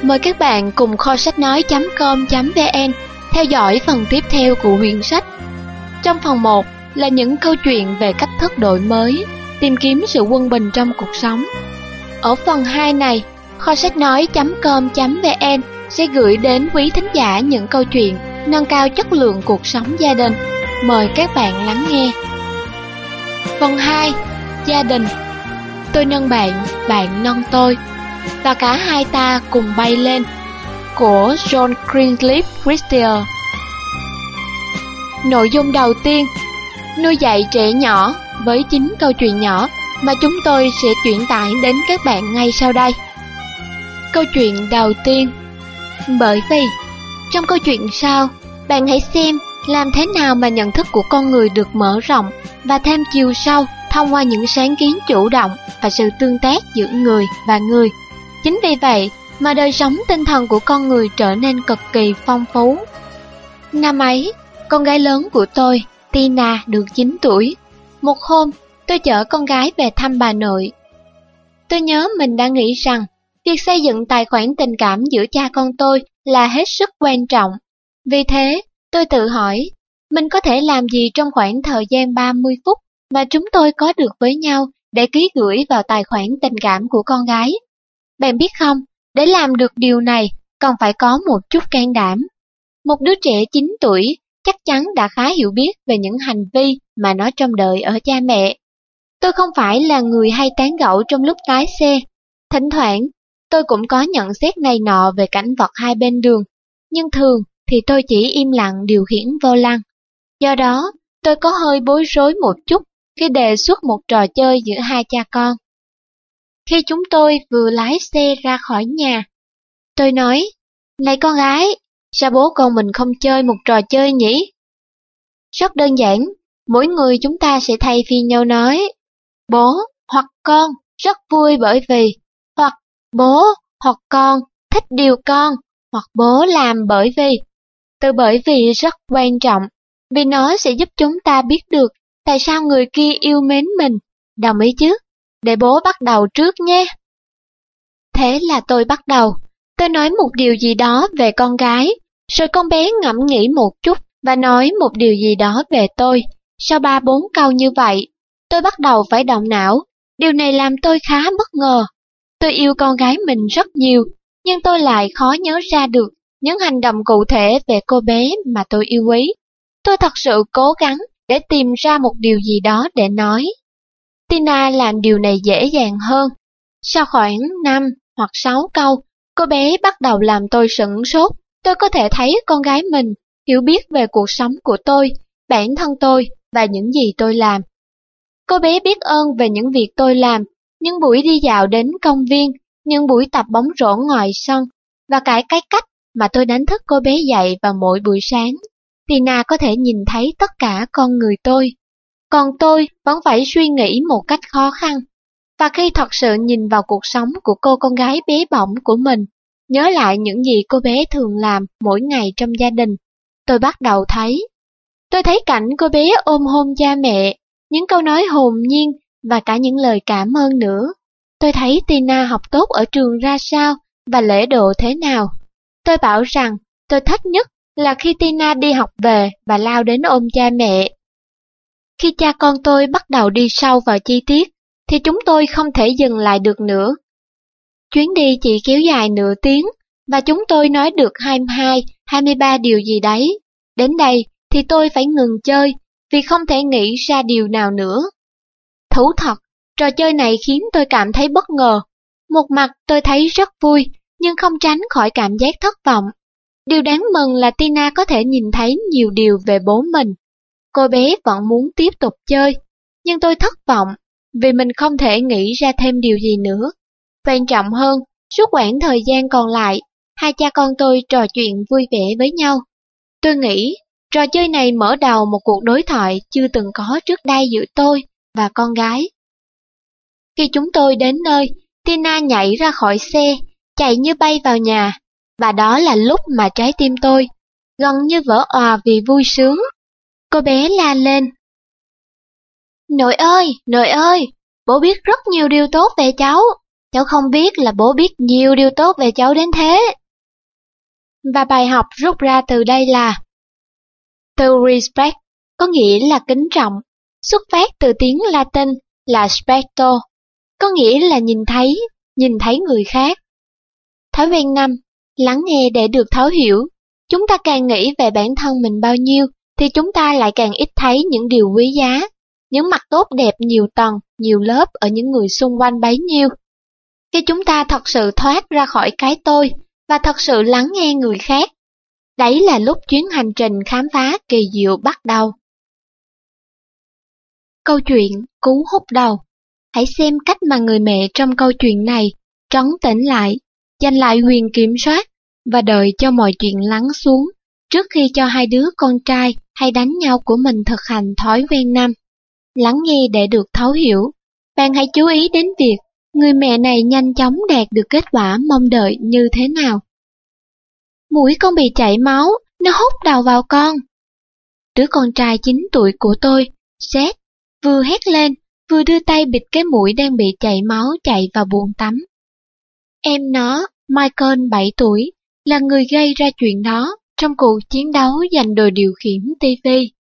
Mời các bạn cùng kho sách nói.com.vn theo dõi phần tiếp theo của quyển sách. Trong phần 1 là những câu chuyện về cách thức đổi mới, tìm kiếm sự quân bình trong cuộc sống. Ở phần 2 này, kho sách nói.com.vn sẽ gửi đến quý thính giả những câu chuyện nâng cao chất lượng cuộc sống gia đình. Mời các bạn lắng nghe. Phần 2. Gia đình. Tôi nâng bạn, bạn nâng tôi, và cả hai ta cùng bay lên, của John Greenleaf Whittier. Nội dung đầu tiên, nuôi dạy trẻ nhỏ, với 9 câu chuyện nhỏ mà chúng tôi sẽ chuyển tải đến các bạn ngay sau đây. Câu chuyện đầu tiên. Bởi vì, trong câu chuyện sau, bạn hãy xem làm thế nào mà nhận thức của con người được mở rộng và thêm chiều sâu thông qua những sáng kiến chủ động và sự tương tác giữa người và người. Chính vì vậy mà đời sống tinh thần của con người trở nên cực kỳ phong phú. Năm ấy, con gái lớn của tôi, Tina, được 9 tuổi. Một hôm, tôi chở con gái về thăm bà nội. Tôi nhớ mình đã nghĩ rằng việc xây dựng tài khoản tình cảm giữa cha con tôi là hết sức quan trọng. Vì thế, tôi tự hỏi, mình có thể làm gì trong khoảng thời gian 30 phút mà chúng tôi có được với nhau để ký gửi vào tài khoản tình cảm của con gái. Bạn biết không, để làm được điều này, cần phải có một chút can đảm. Một đứa trẻ 9 tuổi chắc chắn đã khá hiểu biết về những hành vi mà nó trông đợi ở cha mẹ. Tôi không phải là người hay tán gẫu trong lúc lái xe. Thỉnh thoảng, tôi cũng có nhận xét này nọ về cảnh vật hai bên đường, nhưng thường thì tôi chỉ im lặng điều khiển vô lăng. Do đó, tôi có hơi bối rối một chút khi đề xuất một trò chơi giữa hai cha con. Khi chúng tôi vừa lái xe ra khỏi nhà, tôi nói, này con gái, sao bố con mình không chơi một trò chơi nhỉ? Rất đơn giản, mỗi người chúng ta sẽ thay phiên nhau nói, bố hoặc con rất vui bởi vì, hoặc bố hoặc con thích điều con, hoặc bố làm bởi vì. Từ bởi vì rất quan trọng, vì nó sẽ giúp chúng ta biết được tại sao người kia yêu mến mình. Đồng ý chứ? Để bố bắt đầu trước nhé. Thế là tôi bắt đầu. Tôi nói một điều gì đó về con gái, rồi con bé ngẫm nghĩ một chút và nói một điều gì đó về tôi. Sau 3-4 câu như vậy, tôi bắt đầu phải động não. Điều này làm tôi khá bất ngờ. Tôi yêu con gái mình rất nhiều, nhưng tôi lại khó nhớ ra được những hành động cụ thể về cô bé mà tôi yêu quý. Tôi thật sự cố gắng để tìm ra một điều gì đó để nói. Tina làm điều này dễ dàng hơn. Sau khoảng 5 hoặc 6 câu, cô bé bắt đầu làm tôi sửng sốt. Tôi có thể thấy con gái mình hiểu biết về cuộc sống của tôi, bản thân tôi và những gì tôi làm. Cô bé biết ơn về những việc tôi làm, những buổi đi dạo đến công viên, những buổi tập bóng rổ ngoài sân, và cái cách mà tôi đánh thức cô bé dậy vào mỗi buổi sáng. Tina có thể nhìn thấy tất cả con người tôi. Còn tôi vẫn phải suy nghĩ một cách khó khăn. Và khi thật sự nhìn vào cuộc sống của cô con gái bé bỏng của mình, nhớ lại những gì cô bé thường làm mỗi ngày trong gia đình, tôi bắt đầu thấy. Tôi thấy cảnh cô bé ôm hôn cha mẹ, những câu nói hồn nhiên và cả những lời cảm ơn nữa. Tôi thấy Tina học tốt ở trường ra sao và lễ độ thế nào. Tôi bảo rằng tôi thích nhất là khi Tina đi học về và lao đến ôm cha mẹ. Khi cha con tôi bắt đầu đi sâu vào chi tiết, thì chúng tôi không thể dừng lại được nữa. Chuyến đi chỉ kéo dài nửa tiếng, và chúng tôi nói được 22, 23 điều gì đấy. Đến đây thì tôi phải ngừng chơi, vì không thể nghĩ ra điều nào nữa. Thú thật, trò chơi này khiến tôi cảm thấy bất ngờ. Một mặt tôi thấy rất vui, nhưng không tránh khỏi cảm giác thất vọng. Điều đáng mừng là Tina có thể nhìn thấy nhiều điều về bố mình. Cô bé vẫn muốn tiếp tục chơi, nhưng tôi thất vọng vì mình không thể nghĩ ra thêm điều gì nữa. Quan trọng hơn, suốt quãng thời gian còn lại, hai cha con tôi trò chuyện vui vẻ với nhau. Tôi nghĩ trò chơi này mở đầu một cuộc đối thoại chưa từng có trước đây giữa tôi và con gái. Khi chúng tôi đến nơi, Tina nhảy ra khỏi xe, chạy như bay vào nhà, và đó là lúc mà trái tim tôi gần như vỡ òa vì vui sướng. Cô bé la lên, nội ơi, bố biết rất nhiều điều tốt về cháu. Cháu không biết là bố biết nhiều điều tốt về cháu đến thế. Và bài học rút ra từ đây là từ respect có nghĩa là kính trọng, xuất phát từ tiếng Latin là specto, có nghĩa là nhìn thấy người khác. Thói quen 5, lắng nghe để được thấu hiểu. Chúng ta càng nghĩ về bản thân mình bao nhiêu, thì chúng ta lại càng ít thấy những điều quý giá, những mặt tốt đẹp nhiều tầng, nhiều lớp ở những người xung quanh bấy nhiêu. Khi chúng ta thật sự thoát ra khỏi cái tôi, và thật sự lắng nghe người khác, đấy là lúc chuyến hành trình khám phá kỳ diệu bắt đầu. Câu chuyện Cú húc đầu. Hãy xem cách mà người mẹ trong câu chuyện này trấn tĩnh lại, giành lại quyền kiểm soát và đợi cho mọi chuyện lắng xuống trước khi cho hai đứa con trai hay đánh nhau của mình thực hành thói quen 5. Lắng nghe để được thấu hiểu. Bạn hãy chú ý đến việc người mẹ này nhanh chóng đạt được kết quả mong đợi như thế nào. Mũi con bị chảy máu, nó húc đầu vào con. Đứa con trai 9 tuổi của tôi, Seth, vừa hét lên, vừa đưa tay bịt cái mũi đang bị chảy máu chạy vào bồn tắm. Em nó, Michael 7 tuổi, là người gây ra chuyện đó trong cuộc chiến đấu giành đồ điều khiển TV.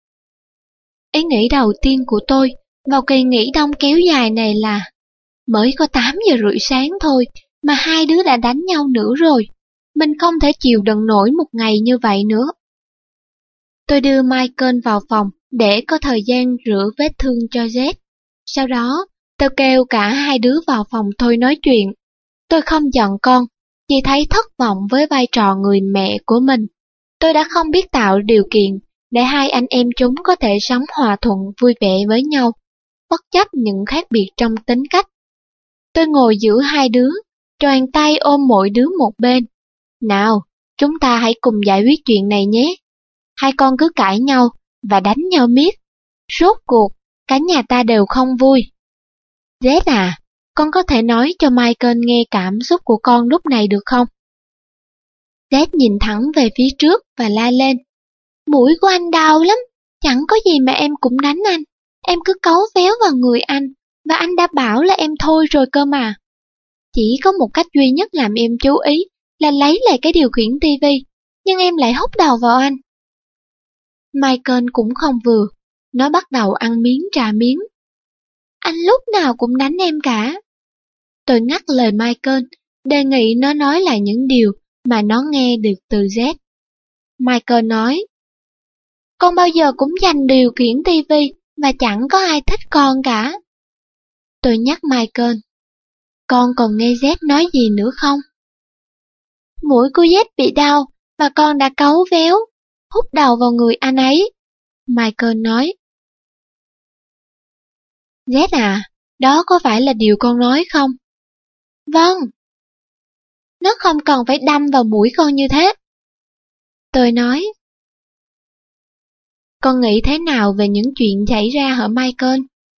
Ý nghĩ đầu tiên của tôi vào kỳ nghỉ đông kéo dài này là mới có 8 giờ rưỡi sáng thôi mà hai đứa đã đánh nhau nữa rồi. Mình không thể chịu đựng nổi một ngày như vậy nữa. Tôi đưa Michael vào phòng để có thời gian rửa vết thương cho Z. Sau đó, tôi kêu cả hai đứa vào phòng tôi nói chuyện. Tôi không giận con, chỉ thấy thất vọng với vai trò người mẹ của mình. Tôi đã không biết tạo điều kiện để hai anh em chúng có thể sống hòa thuận vui vẻ với nhau, bất chấp những khác biệt trong tính cách. Tôi ngồi giữa hai đứa, choàng tay ôm mỗi đứa một bên. Nào, chúng ta hãy cùng giải quyết chuyện này nhé. Hai con cứ cãi nhau và đánh nhau miết. Rốt cuộc, cả nhà ta đều không vui. Z à, con có thể nói cho Michael nghe cảm xúc của con lúc này được không? Z nhìn thẳng về phía trước và la lên. Mũi của anh đau lắm, chẳng có gì mà em cũng đánh anh. Em cứ cáu véo vào người anh, và anh đã bảo là em thôi rồi cơ mà. Chỉ có một cách duy nhất làm em chú ý là lấy lại cái điều khiển tivi, nhưng em lại húc đầu vào anh. Michael cũng không vừa, nó bắt đầu ăn miếng trả miếng. Anh lúc nào cũng đánh em cả. Tôi ngắt lời Michael, đề nghị nó nói lại những điều mà nó nghe được từ Z. Michael nói, con bao giờ cũng giành điều khiển tivi và chẳng có ai thích con cả. Tôi nhắc Michael, con còn nghe Z nói gì nữa không? Mũi của Z bị đau và con đã cáu véo, húc đầu vào người anh ấy. Michael nói. Z à, đó có phải là điều con nói không? Vâng. Nó không cần phải đâm vào mũi con như thế. Tôi nói. Con nghĩ thế nào về những chuyện xảy ra hả Michael?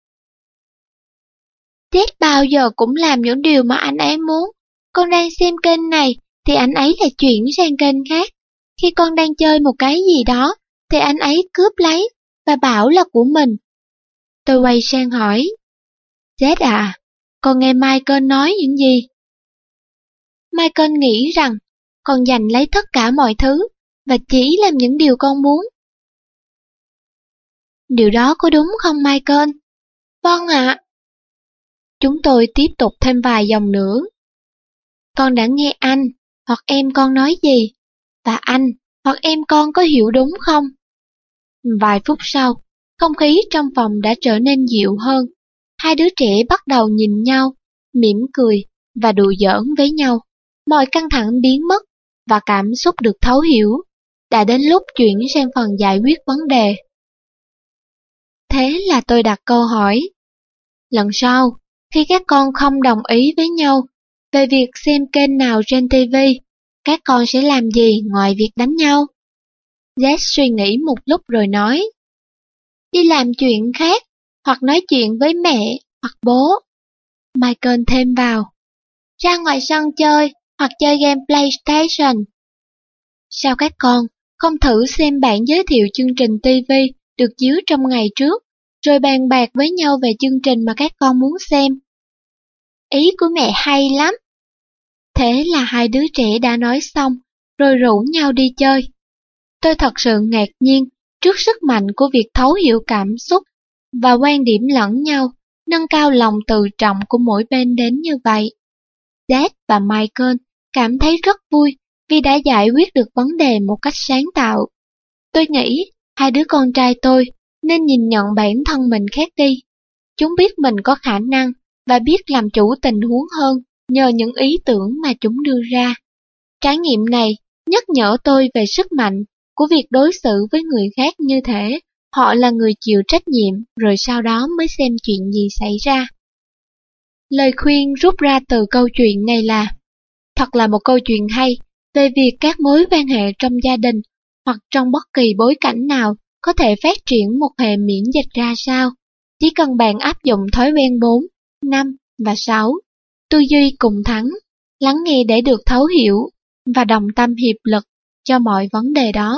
Z bao giờ cũng làm những điều mà anh ấy muốn. Con đang xem kênh này thì anh ấy lại chuyển sang kênh khác. Khi con đang chơi một cái gì đó thì anh ấy cướp lấy và bảo là của mình. Tôi quay sang hỏi. Z à, con nghe Michael nói những gì? Michael nghĩ rằng con giành lấy tất cả mọi thứ và chỉ làm những điều con muốn. Điều đó có đúng không Michael? Vâng ạ. Chúng tôi tiếp tục thêm vài dòng nữa. Con đã nghe anh hoặc em con nói gì? Và anh hoặc em con có hiểu đúng không? Vài phút sau, không khí trong phòng đã trở nên dịu hơn. Hai đứa trẻ bắt đầu nhìn nhau, mỉm cười và đùa giỡn với nhau. Mọi căng thẳng biến mất và cảm xúc được thấu hiểu. Đã đến lúc chuyển sang phần giải quyết vấn đề. Thế là tôi đặt câu hỏi. Lần sau, khi các con không đồng ý với nhau về việc xem kênh nào trên TV, các con sẽ làm gì ngoài việc đánh nhau? Z suy nghĩ một lúc rồi nói. Đi làm chuyện khác, hoặc nói chuyện với mẹ, hoặc bố. Michael thêm vào. Ra ngoài sân chơi, hoặc chơi game PlayStation. Sao các con không thử xem bản giới thiệu chương trình TV được chiếu trong ngày trước, rồi bàn bạc với nhau về chương trình mà các con muốn xem? ý của mẹ hay lắm. Thế là hai đứa trẻ đã nói xong, rồi rủ nhau đi chơi. Tôi thật sự ngạc nhiên trước sức mạnh của việc thấu hiểu cảm xúc và quan điểm lẫn nhau, nâng cao lòng tự trọng của mỗi bên đến như vậy. Dad và Michael cảm thấy rất vui vì đã giải quyết được vấn đề một cách sáng tạo. Tôi nghĩ hai đứa con trai tôi nên nhìn nhận bản thân mình khác đi. Chúng biết mình có khả năng và biết làm chủ tình huống hơn nhờ những ý tưởng mà chúng đưa ra. Trải nghiệm này nhắc nhở tôi về sức mạnh của việc đối xử với người khác như thể họ là người chịu trách nhiệm, rồi sau đó mới xem chuyện gì xảy ra. Lời khuyên rút ra từ câu chuyện này là: thật là một câu chuyện hay về việc các mối quan hệ trong gia đình hoặc trong bất kỳ bối cảnh nào có thể phát triển một hệ miễn dịch ra sao. Chỉ cần bạn áp dụng thói quen 4, 5 và 6, tư duy cùng thắng, lắng nghe để được thấu hiểu và đồng tâm hiệp lực cho mọi vấn đề đó.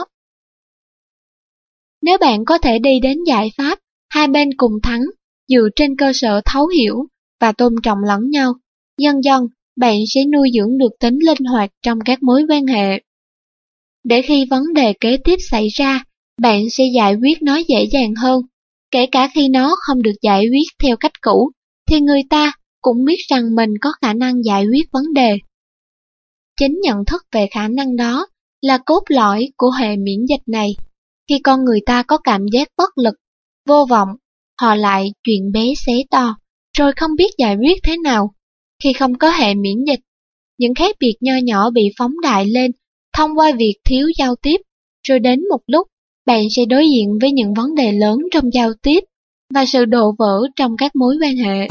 Nếu bạn có thể đi đến giải pháp hai bên cùng thắng dựa trên cơ sở thấu hiểu và tôn trọng lẫn nhau, dần dần bạn sẽ nuôi dưỡng được tính linh hoạt trong các mối quan hệ. Để khi vấn đề kế tiếp xảy ra, bạn sẽ giải quyết nó dễ dàng hơn. Kể cả khi nó không được giải quyết theo cách cũ, thì người ta cũng biết rằng mình có khả năng giải quyết vấn đề. Chính nhận thức về khả năng đó là cốt lõi của hệ miễn dịch này. Khi con người ta có cảm giác bất lực, vô vọng, họ lại chuyện bé xé to, rồi không biết giải quyết thế nào. Khi không có hệ miễn dịch, những khác biệt nho nhỏ bị phóng đại lên thông qua việc thiếu giao tiếp, rồi đến một lúc, bạn sẽ đối diện với những vấn đề lớn trong giao tiếp và sự đổ vỡ trong các mối quan hệ.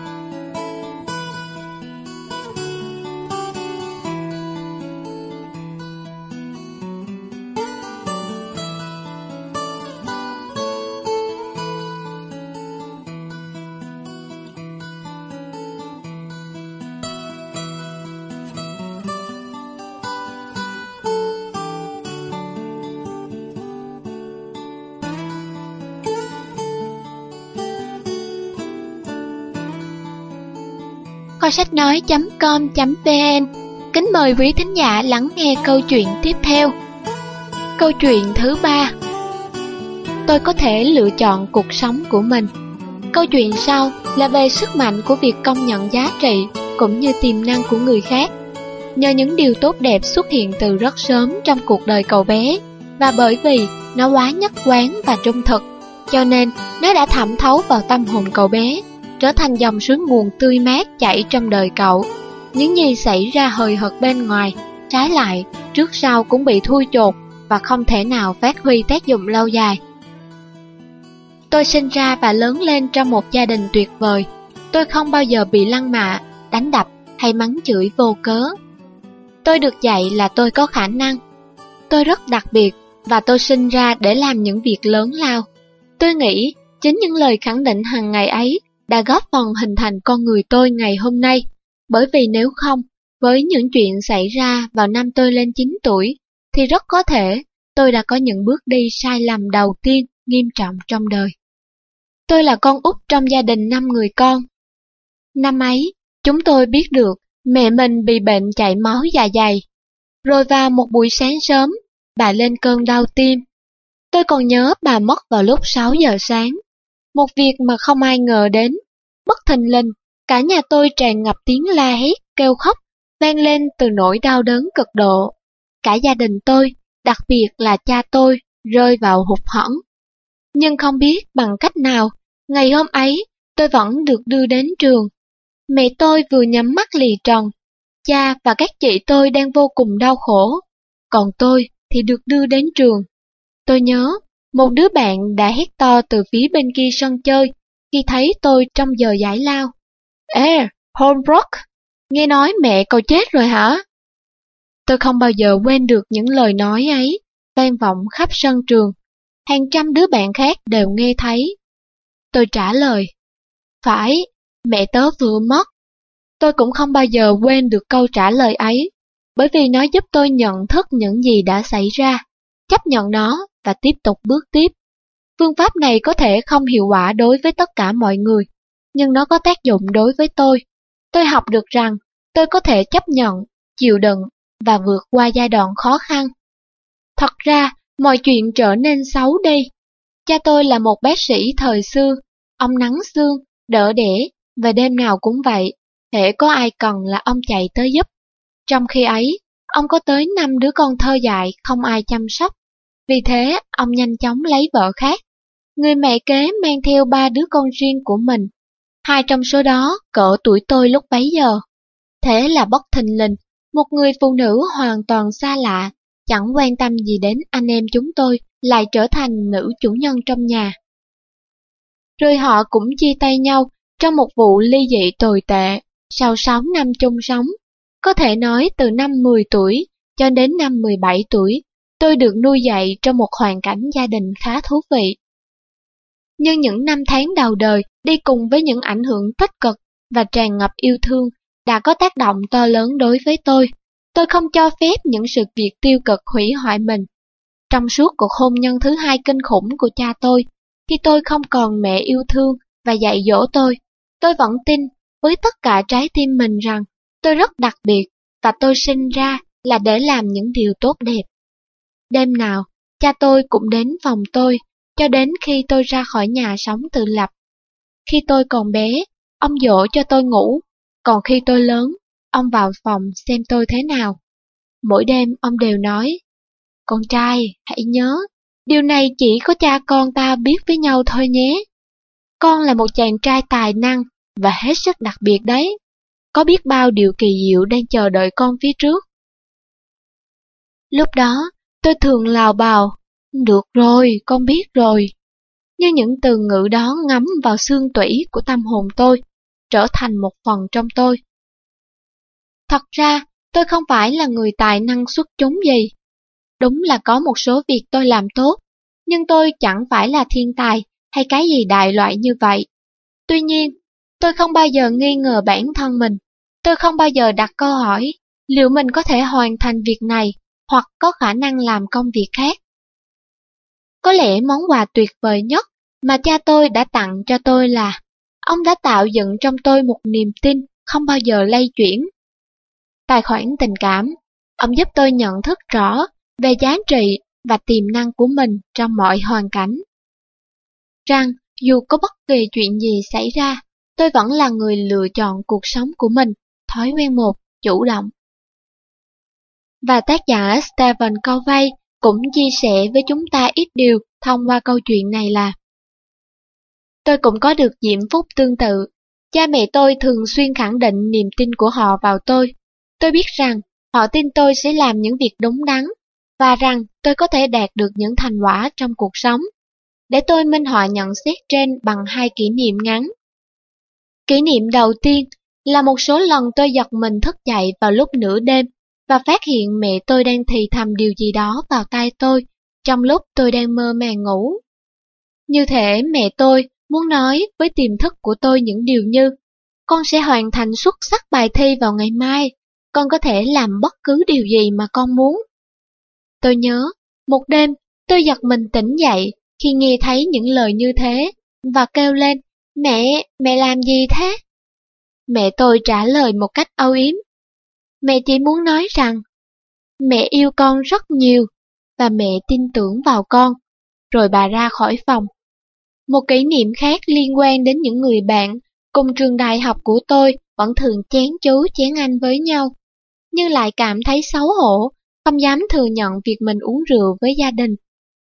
Kho sách nói.com.vn kính mời quý thính giả lắng nghe câu chuyện tiếp theo. Câu chuyện thứ 3. Tôi có thể lựa chọn cuộc sống của mình. Câu chuyện sau là về sức mạnh của việc công nhận giá trị cũng như tiềm năng của người khác. Nhờ những điều tốt đẹp xuất hiện từ rất sớm trong cuộc đời cậu bé, và bởi vì nó quá nhất quán và trung thực, cho nên nó đã thẩm thấu vào tâm hồn cậu bé, trở thành dòng suối nguồn tươi mát chảy trong đời cậu. Những gì xảy ra hời hợt bên ngoài, trái lại, trước sau cũng bị thui chột và không thể nào phát huy tác dụng lâu dài. Tôi sinh ra và lớn lên trong một gia đình tuyệt vời. Tôi không bao giờ bị lăng mạ, đánh đập hay mắng chửi vô cớ. Tôi được dạy là tôi có khả năng. Tôi rất đặc biệt và tôi sinh ra để làm những việc lớn lao. Tôi nghĩ chính những lời khẳng định hàng ngày ấy đã góp phần hình thành con người tôi ngày hôm nay. Bởi vì nếu không, với những chuyện xảy ra vào năm tôi lên 9 tuổi, thì rất có thể tôi đã có những bước đi sai lầm đầu tiên nghiêm trọng trong đời. Tôi là con út trong gia đình 5 người con. Năm ấy, chúng tôi biết được mẹ mình bị bệnh chảy máu dạ dày. Rồi vào một buổi sáng sớm, bà lên cơn đau tim. Tôi còn nhớ bà mất vào lúc 6 giờ sáng. Một việc mà không ai ngờ đến. Bất thình lình, cả nhà tôi tràn ngập tiếng la hét, kêu khóc, vang lên từ nỗi đau đớn cực độ. Cả gia đình tôi, đặc biệt là cha tôi, rơi vào hụt hẫng. Nhưng không biết bằng cách nào, ngày hôm ấy, tôi vẫn được đưa đến trường. Mẹ tôi vừa nhắm mắt lìa trần, cha và các chị tôi đang vô cùng đau khổ, còn tôi thì được đưa đến trường. Tôi nhớ, một đứa bạn đã hét to từ phía bên kia sân chơi khi thấy tôi trong giờ giải lao. Ê, Holbrook, nghe nói mẹ cậu chết rồi hả? Tôi không bao giờ quên được những lời nói ấy, vang vọng khắp sân trường. Hàng trăm đứa bạn khác đều nghe thấy. Tôi trả lời, phải, mẹ tớ vừa mất. Tôi cũng không bao giờ quên được câu trả lời ấy, bởi vì nó giúp tôi nhận thức những gì đã xảy ra, chấp nhận nó và tiếp tục bước tiếp. Phương pháp này có thể không hiệu quả đối với tất cả mọi người, nhưng nó có tác dụng đối với tôi. tôi học được rằng tôi có thể chấp nhận, chịu đựng và vượt qua giai đoạn khó khăn. Thật ra, mọi chuyện trở nên xấu đi. Cha tôi là một bác sĩ thời xưa, ông nắng xương, đỡ đẻ, và đêm nào cũng vậy, hễ có ai cần là ông chạy tới giúp. Trong khi ấy, ông có tới 5 đứa con thơ dại không ai chăm sóc. Vì thế, ông nhanh chóng lấy vợ khác. Người mẹ kế mang theo 3 đứa con riêng của mình. 2 trong số đó cỡ tuổi tôi lúc bấy giờ. Thế là bất thình lình, một người phụ nữ hoàn toàn xa lạ, chẳng quan tâm gì đến anh em chúng tôi, lại trở thành nữ chủ nhân trong nhà. Rồi họ cũng chia tay nhau trong một vụ ly dị tồi tệ, sau 6 năm chung sống. Có thể nói từ năm 10 tuổi cho đến năm 17 tuổi, tôi được nuôi dạy trong một hoàn cảnh gia đình khá thú vị. Nhưng những năm tháng đầu đời đi cùng với những ảnh hưởng tích cực và tràn ngập yêu thương đã có tác động to lớn đối với tôi. Tôi không cho phép những sự việc tiêu cực hủy hoại mình. Trong suốt cuộc hôn nhân thứ 2 kinh khủng của cha tôi, khi tôi không còn mẹ yêu thương và dạy dỗ tôi vẫn tin với tất cả trái tim mình rằng tôi rất đặc biệt và tôi sinh ra là để làm những điều tốt đẹp. Đêm nào, cha tôi cũng đến phòng tôi, cho đến khi tôi ra khỏi nhà sống tự lập. Khi tôi còn bé, ông dỗ cho tôi ngủ, còn khi tôi lớn, ông vào phòng xem tôi thế nào. Mỗi đêm ông đều nói, con trai, hãy nhớ, điều này chỉ có cha con ta biết với nhau thôi nhé. Con là một chàng trai tài năng và hết sức đặc biệt đấy. Có biết bao điều kỳ diệu đang chờ đợi con phía trước. Lúc đó, tôi thường lào bào, được rồi, con biết rồi. Như những từ ngữ đó ngấm vào xương tủy của tâm hồn tôi, trở thành một phần trong tôi. Thật ra, tôi không phải là người tài năng xuất chúng gì. Đúng là có một số việc tôi làm tốt, nhưng tôi chẳng phải là thiên tài hay cái gì đại loại như vậy. Tuy nhiên, tôi không bao giờ nghi ngờ bản thân mình. Tôi không bao giờ đặt câu hỏi liệu mình có thể hoàn thành việc này hoặc có khả năng làm công việc khác. Có lẽ món quà tuyệt vời nhất mà cha tôi đã tặng cho tôi là ông đã tạo dựng trong tôi một niềm tin không bao giờ lay chuyển. Tài khoản tình cảm, ông giúp tôi nhận thức rõ về giá trị và tiềm năng của mình trong mọi hoàn cảnh. Rằng dù có bất kỳ chuyện gì xảy ra, tôi vẫn là người lựa chọn cuộc sống của mình, thói quen 1, chủ động. Và tác giả Stephen Covey cũng chia sẻ với chúng ta ít điều thông qua câu chuyện này là tôi cũng có được diễm phúc tương tự. Cha mẹ tôi thường xuyên khẳng định niềm tin của họ vào tôi. Tôi biết rằng họ tin tôi sẽ làm những việc đúng đắn và rằng tôi có thể đạt được những thành quả trong cuộc sống. Để tôi minh họa nhận xét trên bằng 2 kỷ niệm ngắn. Kỷ niệm đầu tiên là một số lần tôi giật mình thức dậy vào lúc nửa đêm và phát hiện mẹ tôi đang thì thầm điều gì đó vào tai tôi trong lúc tôi đang mơ màng ngủ. Như thể mẹ tôi muốn nói với tiềm thức của tôi những điều như con sẽ hoàn thành xuất sắc bài thi vào ngày mai, con có thể làm bất cứ điều gì mà con muốn. Tôi nhớ, một đêm tôi giật mình tỉnh dậy khi nghe thấy những lời như thế và kêu lên, mẹ làm gì thế? Mẹ tôi trả lời một cách âu yếm, mẹ chỉ muốn nói rằng mẹ yêu con rất nhiều và mẹ tin tưởng vào con, rồi bà ra khỏi phòng. Một kỷ niệm khác liên quan đến những người bạn cùng trường đại học của tôi vẫn thường chén chú chén anh với nhau, nhưng lại cảm thấy xấu hổ, không dám thừa nhận việc mình uống rượu với gia đình.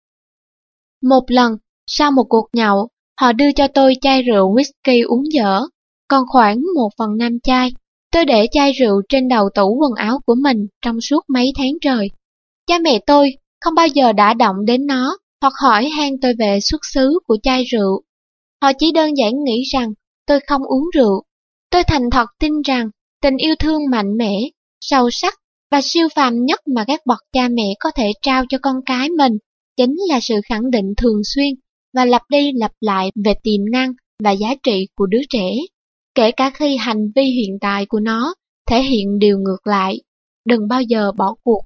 Một lần, sau một cuộc nhậu, họ đưa cho tôi chai rượu whisky uống dở, còn khoảng 1/5 chai. Tôi để chai rượu trên đầu tủ quần áo của mình trong suốt mấy tháng trời. Cha mẹ tôi không bao giờ đã động đến nó hoặc hỏi han tôi về xuất xứ của chai rượu. Họ chỉ đơn giản nghĩ rằng tôi không uống rượu. Tôi thành thật tin rằng tình yêu thương mạnh mẽ, sâu sắc và siêu phàm nhất mà các bậc cha mẹ có thể trao cho con cái mình chính là sự khẳng định thường xuyên và lặp đi lặp lại về tiềm năng và giá trị của đứa trẻ, kể cả khi hành vi hiện tại của nó thể hiện điều ngược lại. Đừng bao giờ bỏ cuộc.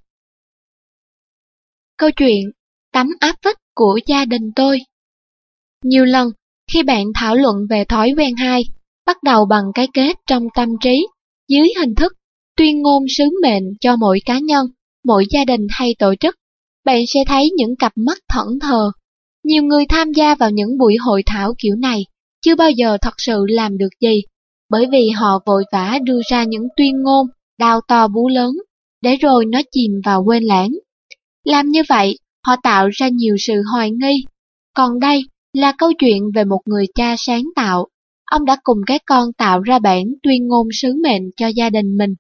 Câu chuyện tấm áp phích của gia đình tôi. Nhiều lần, khi bạn thảo luận về thói quen 2, bắt đầu bằng cái kết trong tâm trí dưới hình thức tuyên ngôn sứ mệnh cho mỗi cá nhân, mỗi gia đình hay tổ chức, bạn sẽ thấy những cặp mắt thẫn thờ. Nhiều người tham gia vào những buổi hội thảo kiểu này chưa bao giờ thật sự làm được gì, bởi vì họ vội vã đưa ra những tuyên ngôn đao to búa lớn, để rồi nó chìm vào quên lãng. Làm như vậy, họ tạo ra nhiều sự hoài nghi. Còn đây là câu chuyện về một người cha sáng tạo. Ông đã cùng các con tạo ra bản tuyên ngôn sứ mệnh cho gia đình mình.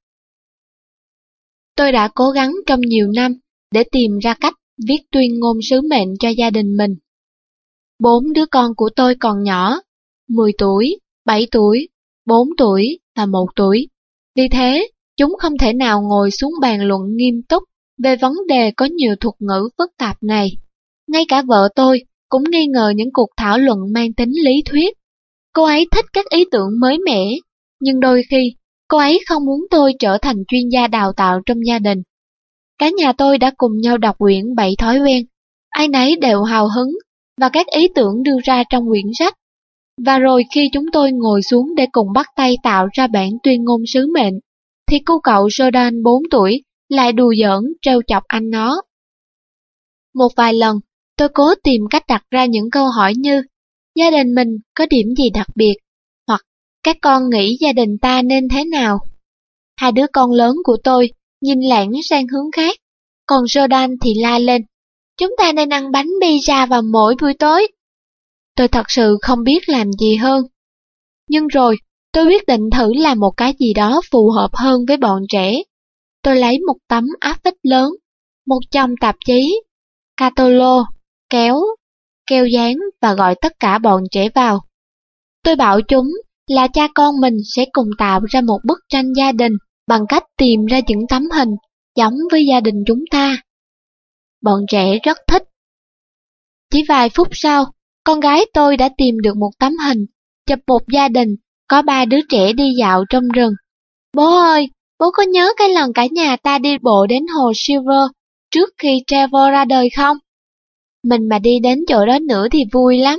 Tôi đã cố gắng trong nhiều năm để tìm ra cách viết tuyên ngôn sứ mệnh cho gia đình mình. 4 đứa con của tôi còn nhỏ, 10 tuổi, 7 tuổi, 4 tuổi và 1 tuổi. Vì thế, chúng không thể nào ngồi xuống bàn luận nghiêm túc về vấn đề có nhiều thuật ngữ phức tạp này. Ngay cả vợ tôi cũng nghi ngờ những cuộc thảo luận mang tính lý thuyết. Cô ấy thích các ý tưởng mới mẻ, nhưng đôi khi cô ấy không muốn tôi trở thành chuyên gia đào tạo trong gia đình. Cả nhà tôi đã cùng nhau đọc quyển 7 thói quen. Ai nấy đều hào hứng và các ý tưởng đưa ra trong quyển sách. Và rồi khi chúng tôi ngồi xuống để cùng bắt tay tạo ra bản tuyên ngôn sứ mệnh, thì cô cậu Jordan 4 tuổi lại đùa giỡn trêu chọc anh nó. Một vài lần, tôi cố tìm cách đặt ra những câu hỏi như: gia đình mình có điểm gì đặc biệt? Hoặc các con nghĩ gia đình ta nên thế nào? Hai đứa con lớn của tôi nhìn lãng sang hướng khác, còn Jordan thì la lên: chúng ta nên ăn bánh pizza vào mỗi buổi tối. Tôi thật sự không biết làm gì hơn. Nhưng rồi, tôi quyết định thử làm một cái gì đó phù hợp hơn với bọn trẻ. Tôi lấy một tấm áp phích lớn, một chồng tạp chí, catalog, kéo, keo dán và gọi tất cả bọn trẻ vào. Tôi bảo chúng là cha con mình sẽ cùng tạo ra một bức tranh gia đình bằng cách tìm ra những tấm hình giống với gia đình chúng ta. Bọn trẻ rất thích. Chỉ vài phút sau, con gái tôi đã tìm được một tấm hình, chụp một gia đình, có 3 đứa trẻ đi dạo trong rừng. Bố ơi, bố có nhớ cái lần cả nhà ta đi bộ đến hồ Silver trước khi Trevor ra đời không? Mình mà đi đến chỗ đó nữa thì vui lắm.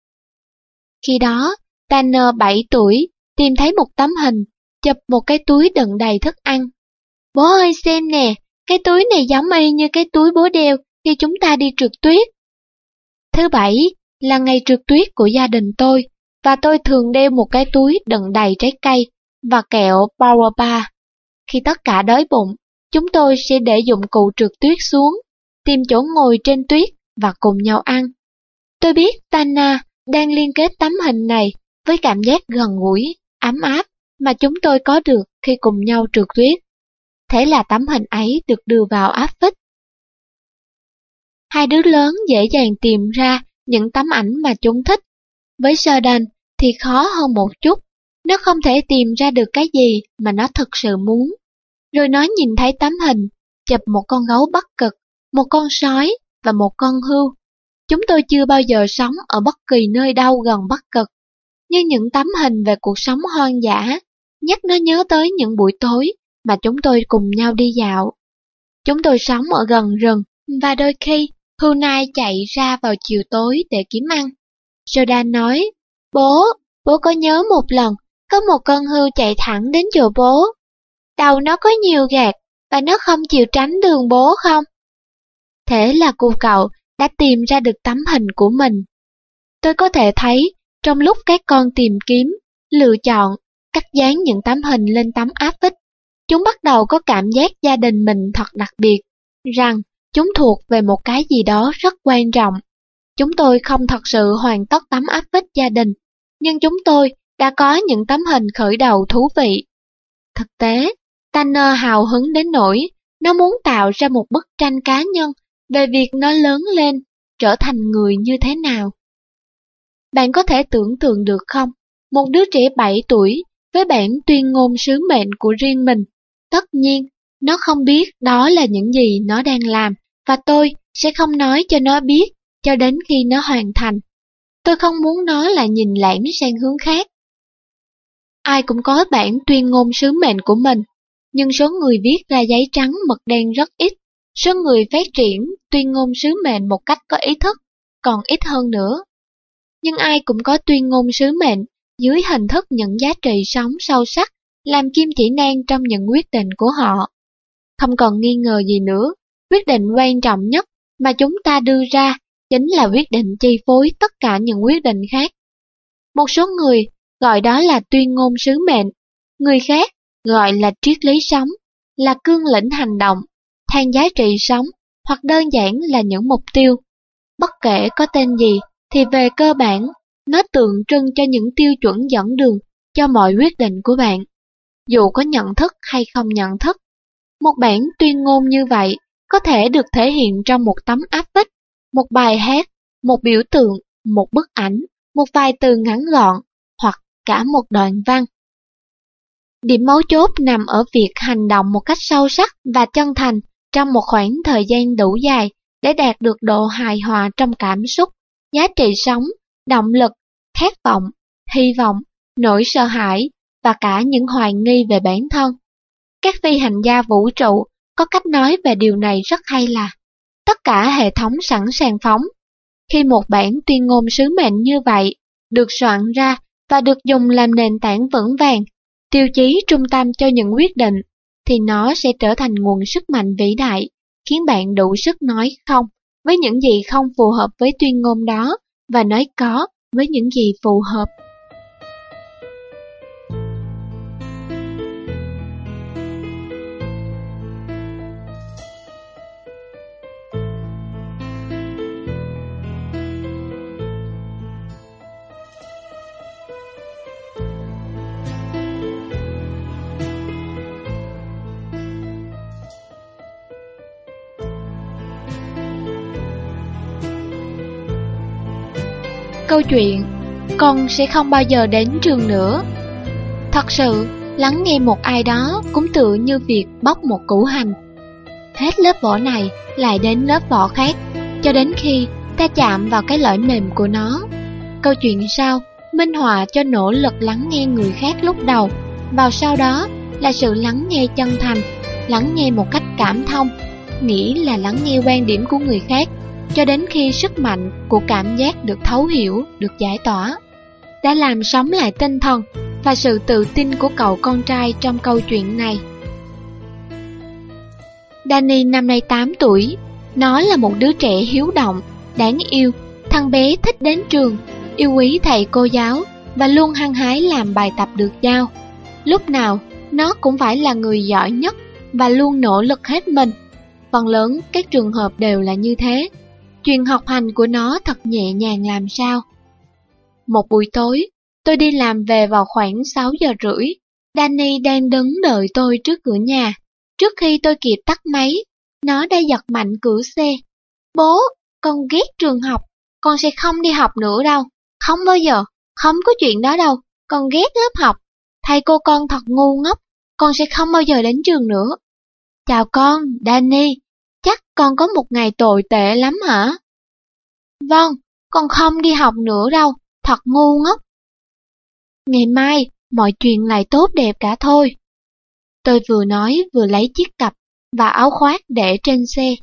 Khi đó, Tanner 7 tuổi tìm thấy một tấm hình, chụp một cái túi đựng đầy thức ăn. Bố ơi xem nè, cái túi này giống y như cái túi bố đeo khi chúng ta đi trượt tuyết. Thứ Bảy là ngày trượt tuyết của gia đình tôi, và tôi thường đeo một cái túi đựng đầy trái cây và kẹo Power Bar. Khi tất cả đói bụng, chúng tôi sẽ để dụng cụ trượt tuyết xuống, tìm chỗ ngồi trên tuyết và cùng nhau ăn. Tôi biết Tana đang liên kết tấm hình này với cảm giác gần gũi, ấm áp mà chúng tôi có được khi cùng nhau trượt tuyết. Thế là tấm hình ấy được đưa vào áp phích. Hai đứa lớn dễ dàng tìm ra những tấm ảnh mà chúng thích. Với Jordan thì khó hơn một chút. Nó không thể tìm ra được cái gì mà nó thực sự muốn. Rồi nó nhìn thấy tấm hình, chụp một con gấu Bắc Cực, một con sói và một con hươu. Chúng tôi chưa bao giờ sống ở bất kỳ nơi đâu gần Bắc Cực. Nhưng những tấm hình về cuộc sống hoang dã nhắc nó nhớ tới những buổi tối mà chúng tôi cùng nhau đi dạo. Chúng tôi sống ở gần rừng và đôi khi hươu nai chạy ra vào chiều tối để kiếm ăn. Jordan nói: bố có nhớ một lần có một con hươu chạy thẳng đến chỗ bố. Đầu nó có nhiều gạt và nó không chịu tránh đường bố không? Thế là cô cậu đã tìm ra được tấm hình của mình. Tôi có thể thấy trong lúc các con tìm kiếm, lựa chọn, cắt dán những tấm hình lên tấm áp phích, chúng bắt đầu có cảm giác gia đình mình thật đặc biệt, rằng chúng thuộc về một cái gì đó rất quan trọng. Chúng tôi không thật sự hoàn tất tấm áp phích gia đình, nhưng chúng tôi đã có những tấm hình khởi đầu thú vị. Thực tế, Tanner hào hứng đến nỗi nó muốn tạo ra một bức tranh cá nhân về việc nó lớn lên, trở thành người như thế nào. Bạn có thể tưởng tượng được không? Một đứa trẻ 7 tuổi với bản tuyên ngôn sứ mệnh của riêng mình. Tất nhiên, nó không biết đó là những gì nó đang làm, và tôi sẽ không nói cho nó biết cho đến khi nó hoàn thành. Tôi không muốn nó lại nhìn lãng sang hướng khác. Ai cũng có bản tuyên ngôn sứ mệnh của mình, nhưng số người viết ra giấy trắng mực đen rất ít. Số người phát triển tuyên ngôn sứ mệnh một cách có ý thức còn ít hơn nữa. Nhưng ai cũng có tuyên ngôn sứ mệnh dưới hình thức những giá trị sống sâu sắc làm kim chỉ nam trong những quyết định của họ. Không còn nghi ngờ gì nữa, quyết định quan trọng nhất mà chúng ta đưa ra chính là quyết định chi phối tất cả những quyết định khác. Một số người gọi đó là tuyên ngôn sứ mệnh, người khác gọi là triết lý sống, là cương lĩnh hành động, than giá trị sống, hoặc đơn giản là những mục tiêu. Bất kể có tên gì thì về cơ bản, nó tượng trưng cho những tiêu chuẩn dẫn đường cho mọi quyết định của bạn, dù có nhận thức hay không nhận thức. Một bản tuyên ngôn như vậy có thể được thể hiện trong một tấm áp phích, một bài hát, một biểu tượng, một bức ảnh, một vài từ ngắn gọn, hoặc cả một đoạn văn. Điểm mấu chốt nằm ở việc hành động một cách sâu sắc và chân thành trong một khoảng thời gian đủ dài để đạt được độ hài hòa trong cảm xúc, giá trị sống, động lực, khát vọng, hy vọng, nỗi sợ hãi và cả những hoài nghi về bản thân. Các phi hành gia vũ trụ có cách nói về điều này rất hay là tất cả hệ thống sẵn sàng phóng. Khi một bản tuyên ngôn sứ mệnh như vậy được soạn ra và được dùng làm nền tảng vững vàng, tiêu chí trung tâm cho những quyết định, thì nó sẽ trở thành nguồn sức mạnh vĩ đại, khiến bạn đủ sức nói không với những gì không phù hợp với tuyên ngôn đó và nói có với những gì phù hợp. Câu chuyện con sẽ không bao giờ đến trường nữa. Thật sự, lắng nghe một ai đó cũng tựa như việc bóc một củ hành. Hết lớp vỏ này lại đến lớp vỏ khác, cho đến khi ta chạm vào cái lõi mềm của nó. Câu chuyện sau minh họa cho nỗ lực lắng nghe người khác lúc đầu, vào sau đó là sự lắng nghe chân thành, lắng nghe một cách cảm thông, nghĩa là lắng nghe quan điểm của người khác, cho đến khi sức mạnh của cảm giác được thấu hiểu, được giải tỏa, đã làm sống lại tinh thần và sự tự tin của cậu con trai trong câu chuyện này. Danny năm nay 8 tuổi, nó là một đứa trẻ hiếu động, đáng yêu. Thằng bé thích đến trường, yêu quý thầy cô giáo và luôn hăng hái làm bài tập được giao. Lúc nào, nó cũng phải là người giỏi nhất và luôn nỗ lực hết mình. Phần lớn các trường hợp đều là như thế. Chuyện học hành của nó thật nhẹ nhàng làm sao. Một buổi tối, tôi đi làm về vào khoảng 6 giờ rưỡi. Danny đang đứng đợi tôi trước cửa nhà. Trước khi tôi kịp tắt máy, nó đã giật mạnh cửa xe. Bố, con ghét trường học, con sẽ không đi học nữa đâu. Không bao giờ, không có chuyện đó đâu, con ghét lớp học. Thầy cô con thật ngu ngốc, con sẽ không bao giờ đến trường nữa. Chào con, Danny, chắc con có một ngày tồi tệ lắm hả? Vâng, con không đi học nữa đâu, thật ngu ngốc. Ngày mai, mọi chuyện lại tốt đẹp cả thôi. Tôi vừa nói vừa lấy chiếc cặp và áo khoác để trên xe.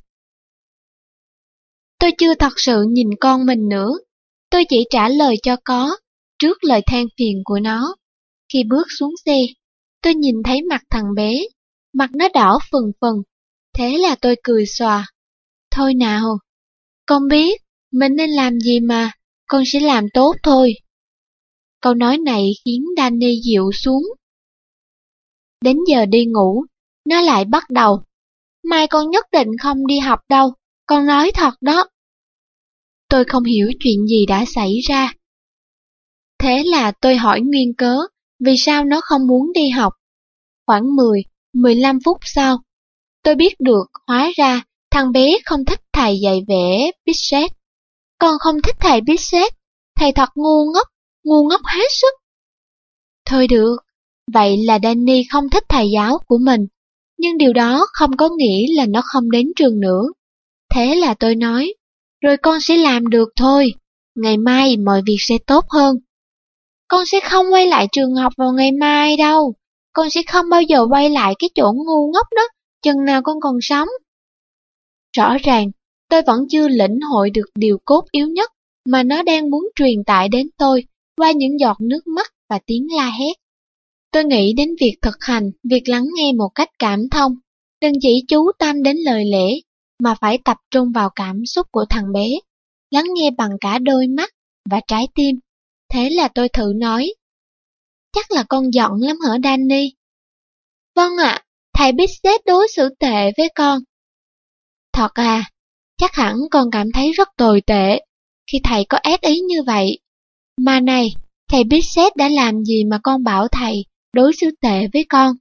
Tôi chưa thật sự nhìn con mình nữa, tôi chỉ trả lời cho có, trước lời than phiền của nó. Khi bước xuống xe, tôi nhìn thấy mặt thằng bé, mặt nó đỏ phừng phừng, thế là tôi cười xòa. Thôi nào, con biết mình nên làm gì mà, con sẽ làm tốt thôi. Câu nói này khiến Danny dịu xuống. Đến giờ đi ngủ, nó lại bắt đầu. Mai con nhất định không đi học đâu, con nói thật đó. Tôi không hiểu chuyện gì đã xảy ra. Thế là tôi hỏi nguyên cớ, vì sao nó không muốn đi học. Khoảng 10-15 phút sau, tôi biết được hóa ra thằng bé không thích thầy dạy vẽ Pixet. Con không thích thầy Pixet, thầy thật ngu ngốc hết sức. Thôi được, vậy là Danny không thích thầy giáo của mình, nhưng điều đó không có nghĩa là nó không đến trường nữa. Thế là tôi nói, rồi con sẽ làm được thôi, ngày mai mọi việc sẽ tốt hơn. Con sẽ không quay lại trường học vào ngày mai đâu, con sẽ không bao giờ quay lại cái chỗ ngu ngốc đó, chừng nào con còn sống. Rõ ràng, tôi vẫn chưa lĩnh hội được điều cốt yếu nhất mà nó đang muốn truyền tải đến tôi qua những giọt nước mắt và tiếng la hét. Tôi nghĩ đến việc thực hành, việc lắng nghe một cách cảm thông, đừng chỉ chú tâm đến lời lẽ, mà phải tập trung vào cảm xúc của thằng bé, lắng nghe bằng cả đôi mắt và trái tim. Thế là tôi thử nói, chắc là con giận lắm hả Danny? Vâng ạ, thầy Bissett đối xử tệ với con. Thật à, chắc hẳn con cảm thấy rất tồi tệ khi thầy có ác ý như vậy. Mà này, thầy Bissett đã làm gì mà con bảo thầy đối xử tệ với con?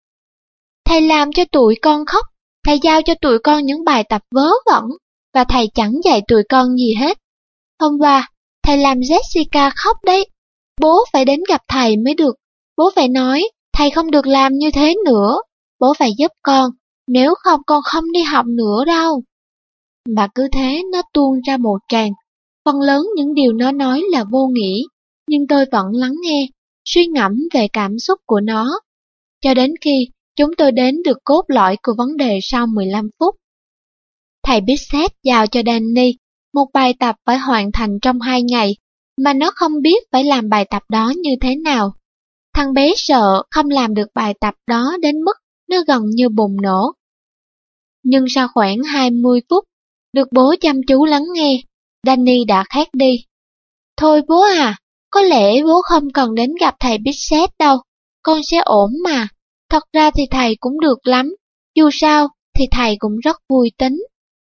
Thầy làm cho tụi con khóc, thầy giao cho tụi con những bài tập vớ vẩn, và thầy chẳng dạy tụi con gì hết. Hôm qua, thầy làm Jessica khóc đấy. Bố phải đến gặp thầy mới được. Bố phải nói, thầy không được làm như thế nữa. Bố phải giúp con, nếu không con không đi học nữa đâu. Và cứ thế nó tuôn ra một tràng. Phần lớn những điều nó nói là vô nghĩa, nhưng tôi vẫn lắng nghe, suy ngẫm về cảm xúc của nó. Cho đến khi chúng tôi đến được cốt lõi của vấn đề sau 15 phút. Thầy Bissett giao cho Danny một bài tập phải hoàn thành trong 2 ngày, mà nó không biết phải làm bài tập đó như thế nào. Thằng bé sợ không làm được bài tập đó đến mức nó gần như bùng nổ. Nhưng sau khoảng 20 phút, được bố chăm chú lắng nghe, Danny đã khác đi. Thôi bố à, có lẽ bố không cần đến gặp thầy Bissett đâu, con sẽ ổn mà. Thật ra thì thầy cũng được lắm, dù sao thì thầy cũng rất vui tính.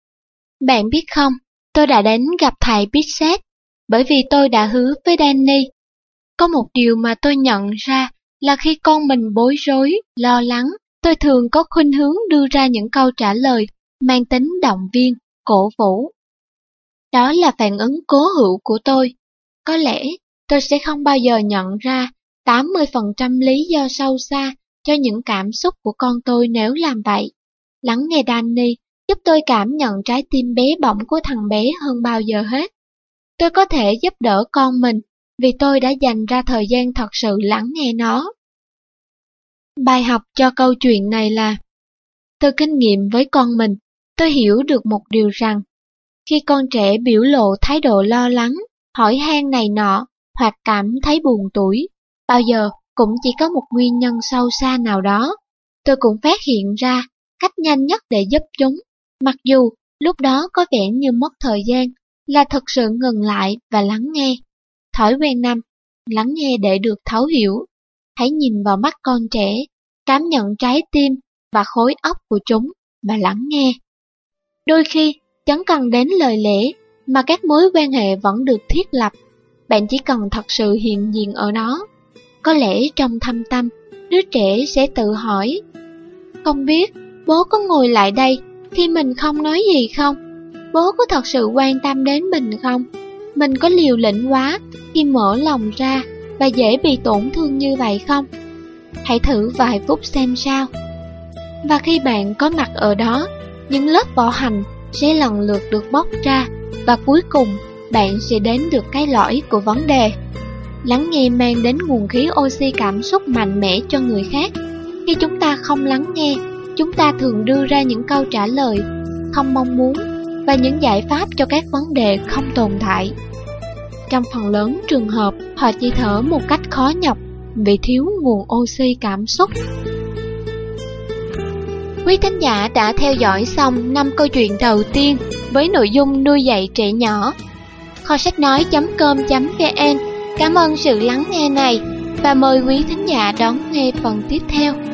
Bạn biết không, tôi đã đến gặp thầy Bissett, bởi vì tôi đã hứa với Danny. Có một điều mà tôi nhận ra là khi con mình bối rối, lo lắng, tôi thường có khuynh hướng đưa ra những câu trả lời mang tính động viên, cổ vũ. Đó là phản ứng cố hữu của tôi. Có lẽ tôi sẽ không bao giờ nhận ra 80% lý do sâu xa cho những cảm xúc của con tôi nếu làm vậy. Lắng nghe Danny giúp tôi cảm nhận trái tim bé bỏng của thằng bé hơn bao giờ hết. Tôi có thể giúp đỡ con mình vì tôi đã dành ra thời gian thật sự lắng nghe nó. Bài học cho câu chuyện này là, từ kinh nghiệm với con mình, tôi hiểu được một điều rằng, khi con trẻ biểu lộ thái độ lo lắng, hỏi han này nọ, hoặc cảm thấy buồn tủi, bao giờ cũng chỉ có một nguyên nhân sâu xa nào đó. Tôi cũng phát hiện ra cách nhanh nhất để giúp chúng, mặc dù lúc đó có vẻ như mất thời gian, là thực sự ngừng lại và lắng nghe. Thói quen 5, lắng nghe để được thấu hiểu. Hãy nhìn vào mắt con trẻ, cảm nhận trái tim và khối óc của chúng và lắng nghe. Đôi khi, chẳng cần đến lời lẽ mà các mối quan hệ vẫn được thiết lập. Bạn chỉ cần thật sự hiện diện ở đó. Có lẽ trong thâm tâm, đứa trẻ sẽ tự hỏi, không biết bố có ngồi lại đây khi mình không nói gì không? Bố có thật sự quan tâm đến mình không? Mình có liều lĩnh quá khi mở lòng ra và dễ bị tổn thương như vậy không? Hãy thử vài phút xem sao. Và khi bạn có mặt ở đó, những lớp vỏ hành sẽ lần lượt được bóc ra, và cuối cùng bạn sẽ đến được cái lõi của vấn đề. Lắng nghe mang đến nguồn khí oxy cảm xúc mạnh mẽ cho người khác. Khi chúng ta không lắng nghe, chúng ta thường đưa ra những câu trả lời không mong muốn và những giải pháp cho các vấn đề không tồn tại. Trong phần lớn trường hợp, họ chỉ thở một cách khó nhọc vì thiếu nguồn oxy cảm xúc. Quý thính giả đã theo dõi xong 5 câu chuyện đầu tiên với nội dung nuôi dạy trẻ nhỏ. Kho sách nói.com.vn cảm ơn sự lắng nghe này và mời quý thính giả đón nghe phần tiếp theo.